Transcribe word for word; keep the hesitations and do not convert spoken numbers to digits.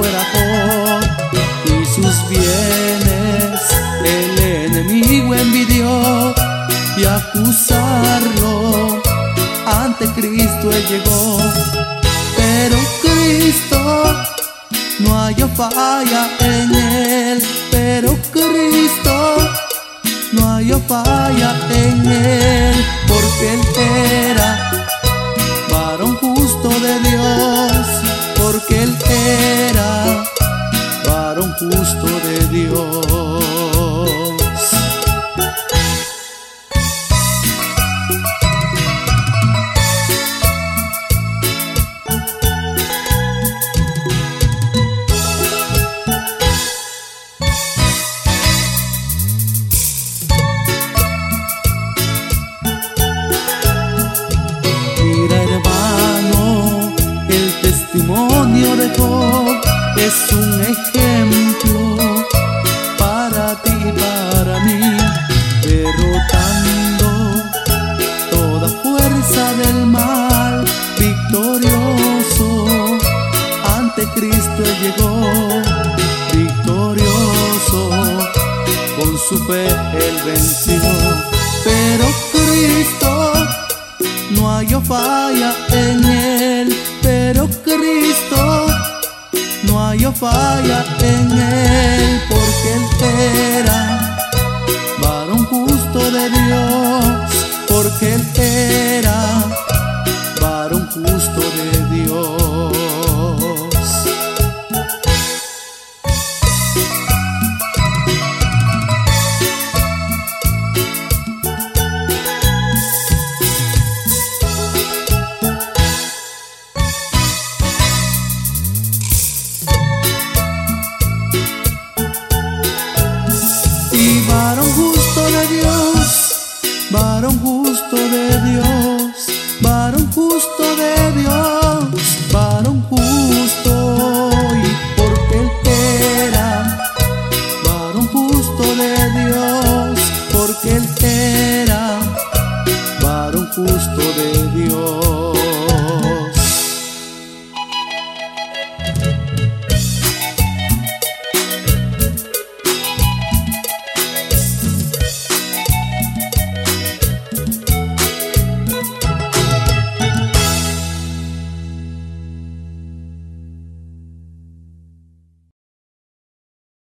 fuera Job y sus bienes el enemigo envidió, y acusarlo ante Cristo él llegó. Pero Cristo no halló falla en él, pero Cristo no halló falla en él, porque él era varón justo de Dios, porque él era varón justo de Dios. De Job es un ejemplo para ti y para mí, derrotando toda fuerza del mal, victorioso ante Cristo él llegó, victorioso con su fe él venció. Pero Cristo no halló falla en él, pero Cristo no halló falla en él, porque él era varón justo de Dios, porque él era varón justo de Dios.